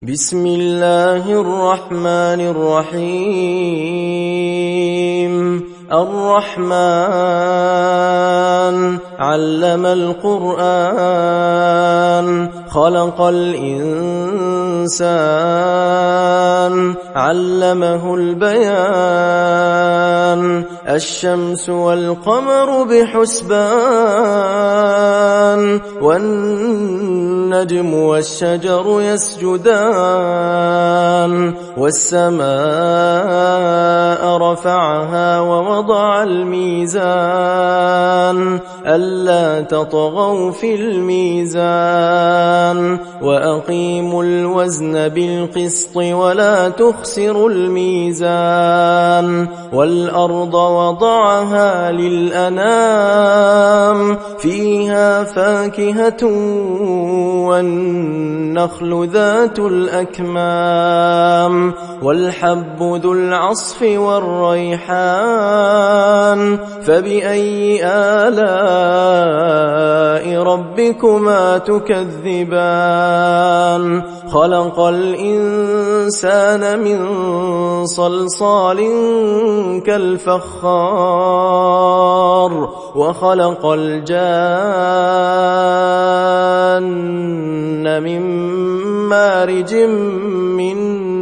بسم الله الرحمن الرحيم الرحمن علم القرآن خلق الإنسان علمه البيان الشمس والقمر بحسبان والنجم والشجر يسجدان والسماء رفعها ووضع الميزان ألا تطغوا في الميزان وأقيموا الوزن بالقسط ولا تخسروا الميزان والأرض وضعها للأنام فيها فاكهة والنخل ذات الأكمام والحب ذو العصف والريحان فبأي آلاء ربكما تكذبان خلق الإنسان من صلصال كالفخار وخلق الجان من مارج من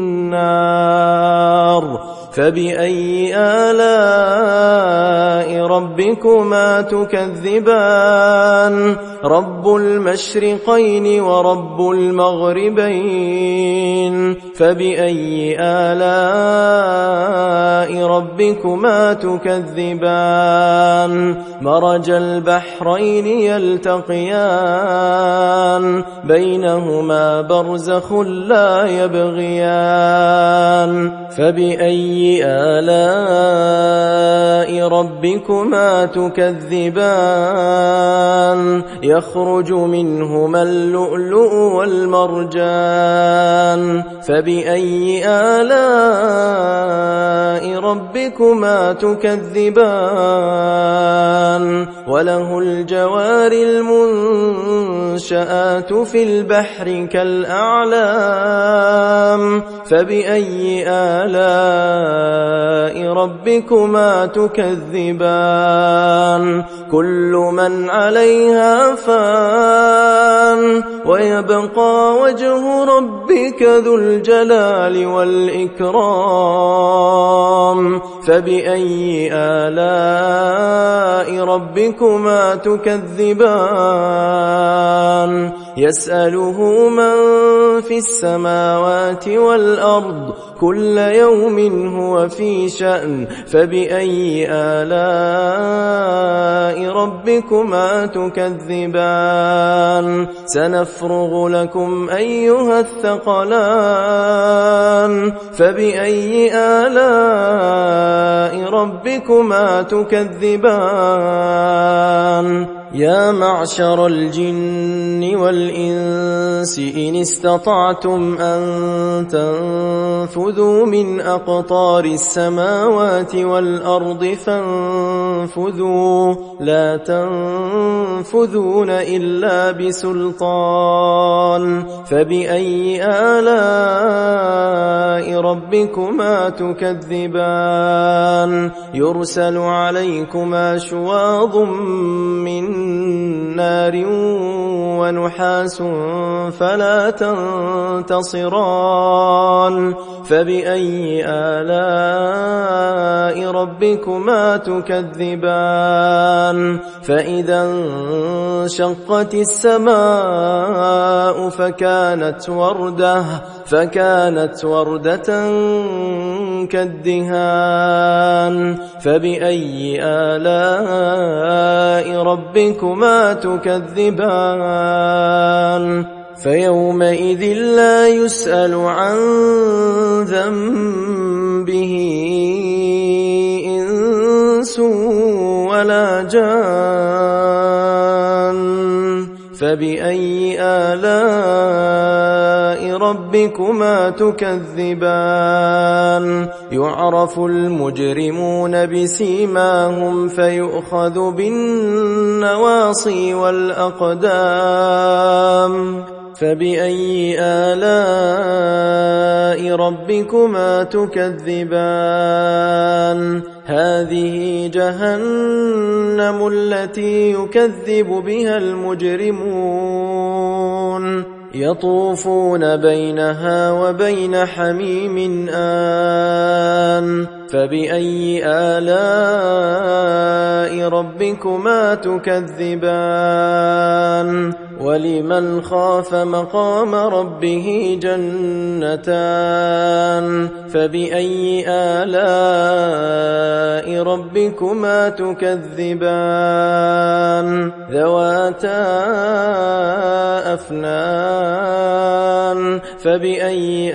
نار فبأي آلاء ربكما تكذبان رب المشرقين ورب المغربين فبأي آلاء ربكما تكذبان مرج البحرين يلتقيان بينهما برزخ لا يبغيان فبأي آلاء ربكما تكذبان يخرج منهما اللؤلؤ والمرجان فبأي آلاء ربكما تكذبان وله الجوار المنشآت في البحر كالأعلام فبأي آلاء ربكما تكذبان كل من عليها فان ويبقى وجه ربك ذو الجلال والإكرام فبأي آلاء ربكما تكذبان يسأله من في السماوات والأرض كل يوم هو في شأن فبأي آلاء ربكما تكذبان سنفرغ لكم أيها الثقلان فبأي آلاء ربكما تكذبان يا معشر الجن والإنس إن استطعتم أن تنفذوا من أقطار السماوات والأرض فانفذوا لا تنفذون إلا بسلطان فبأي آلاء ربكما تكذبان يرسل عليكما شواظ من نار ونحاس فلا تنتصران فبأي آلاء ربكما تكذبان فإذا انشقت السماء فكانت وردة كالدهان فبأي آلاء ربكما تكذبان فيومئذ لا يسأل عن ذنبه إنس ولا جان فبأي آلاء ربكما تكذبان يعرف المجرمون بسيماهم فيؤخذ بالنواصي والأقدام فبأي آلاء ربكما تكذبان هذه جهنم التي يكذب بها المجرمون يطوفون بينها وبين حميم آن فبأي آلاء ربكما تكذبان ولمن خاف مقام ربه جنتان فبأي آلاء ربكما تكذبان ذواتا أفنان فبأي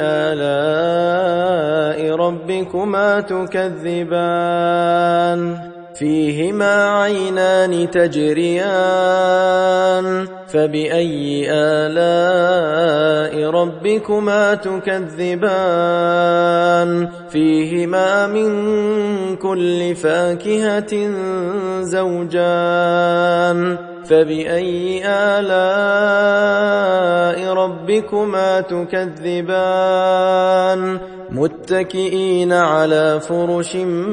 آلاء ربكما تكذبان فيهما عينان تجريان فبأي آلاء ربكما تكذبان فيهما من كل فاكهة زوجان فبأي آلاء ربكما تكذبان متكئين على فرش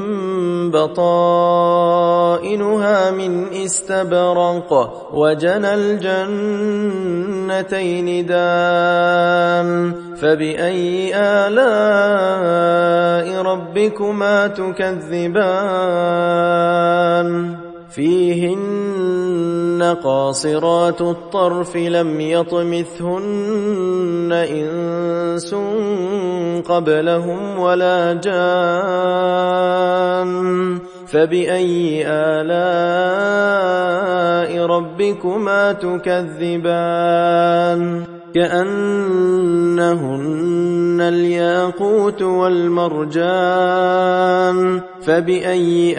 بطائنها من استبرق وجنى الجنتين دان فبأي آلاء ربكما تكذبان فيهن قاصرات الطرف لم يطمثهن إنس قبلهم ولا جان فبأي آلاء ربكما تكذبان كأنهن الياقوت والمرجان فبأي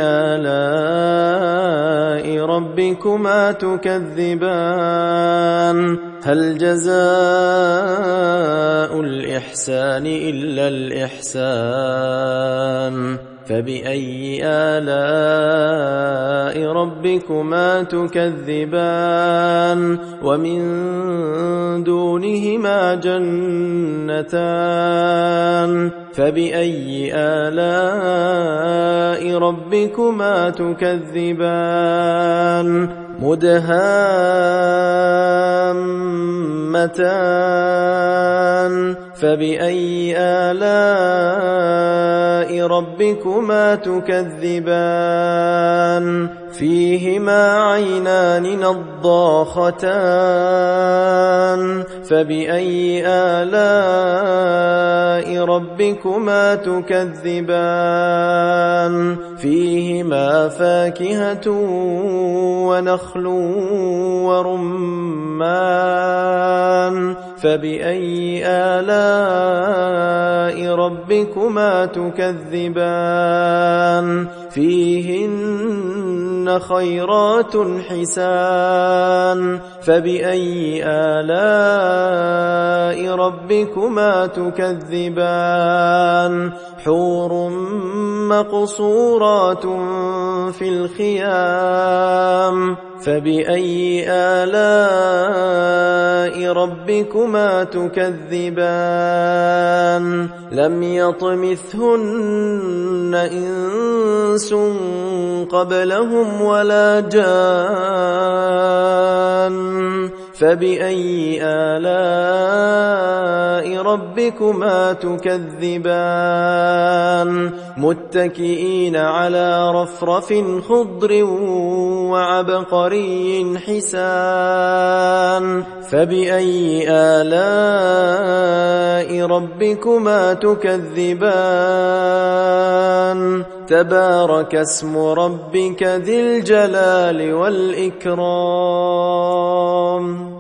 آلاء ربكما تكذبان هل جزاء الإحسان إلا الإحسان فبأي آلاء ربكما تكذبان ومن دونهما جنتان فبأي آلاء ربكما تكذبان مدهامتان فبأي آلاء ربكما تكذبان فيهما عينان نضاختان فبأي آلاء ربكما تكذبان فيهما فاكهة ونخل ورمان فبأي آلاء ربكما تكذبان فيهن خيرات حسان فبأي آلاء ربكما تكذبان حور مقصورات في الخيام فبأي آلاء ربكما تكذبان لم يطمثهن إنس قبلهم ولا جان فبأي آلاء ربكما تكذبان متكئين على رفرف خضر وعبقري حسان فبأي آلاء ربكما تكذبان تبارك اسم ربك ذي الجلال والإكرام